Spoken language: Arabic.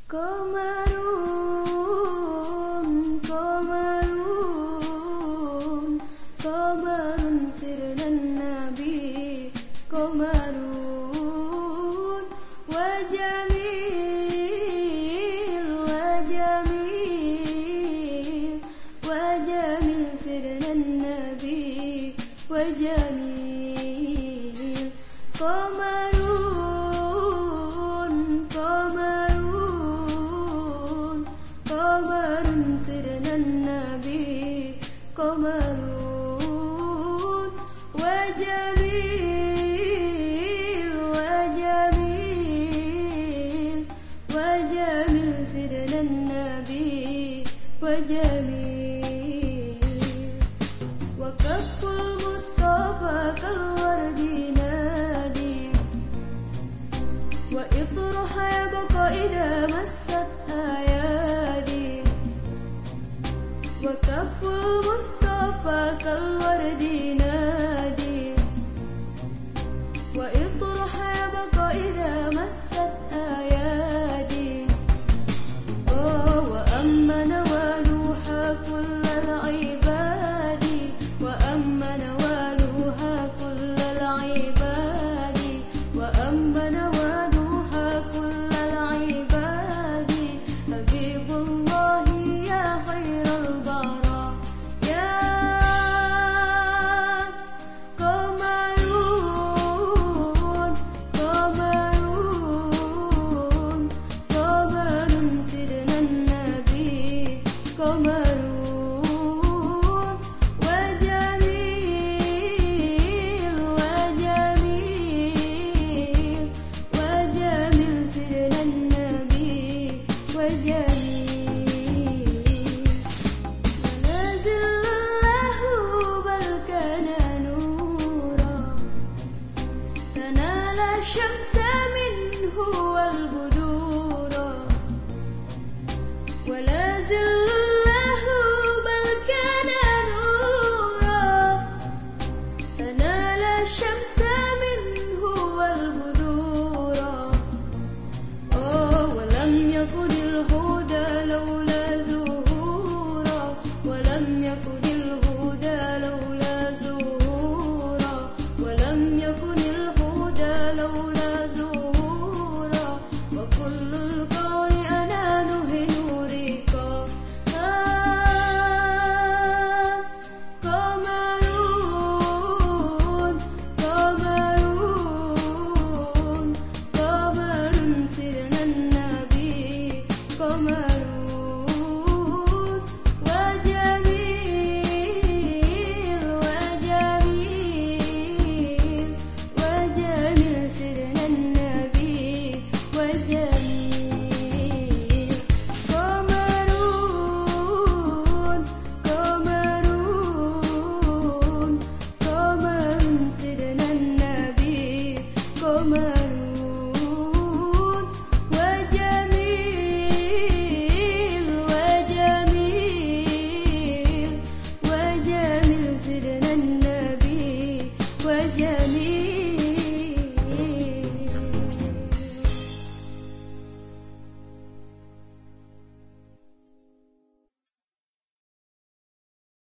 قمرون قمرون قمر سرنا النبي قمرون وجميل وجميل وجميل سرنا النبي وجميل قمرون قمرون قمر سرنا النبي قمرون وجميل وجميل وجميل سرنا النبي وجميل وكف المصطفى كالورد نادي وإطرها يبقى إذا مست أيادي وكف المصطفى كالورد نادي وإطرها يبقى إذا مست أيادي وأما نوالوها كل العباد وأما نوالوها كل العباد وأما نوالوها كل العباد حبيب الله يا خير البراء يا قمرون قمرون قمر سيدنا النبي قمرون وجميل وجميل وجميل سيدنا النبي وجميل منازل له بل كان نورا تنال الشمس منه والبدورا ولا زل له بل كان نورا تنال الشمس منه والبدورا ولم يكن الهدى لولا زهورا ولم يكن الهدى لولا زهورا ولم يكن الهدى لولا زهورا وكل الكون أنانه نورك قمرون قمرون قمر سيدنا النبي قمرون وجميل وجميل وجميل سيدنا النبي وجميل قمرون قمرون قمر سيدنا النبي قمرون وجميل وجميل وجميل سيدنا النبي وجميل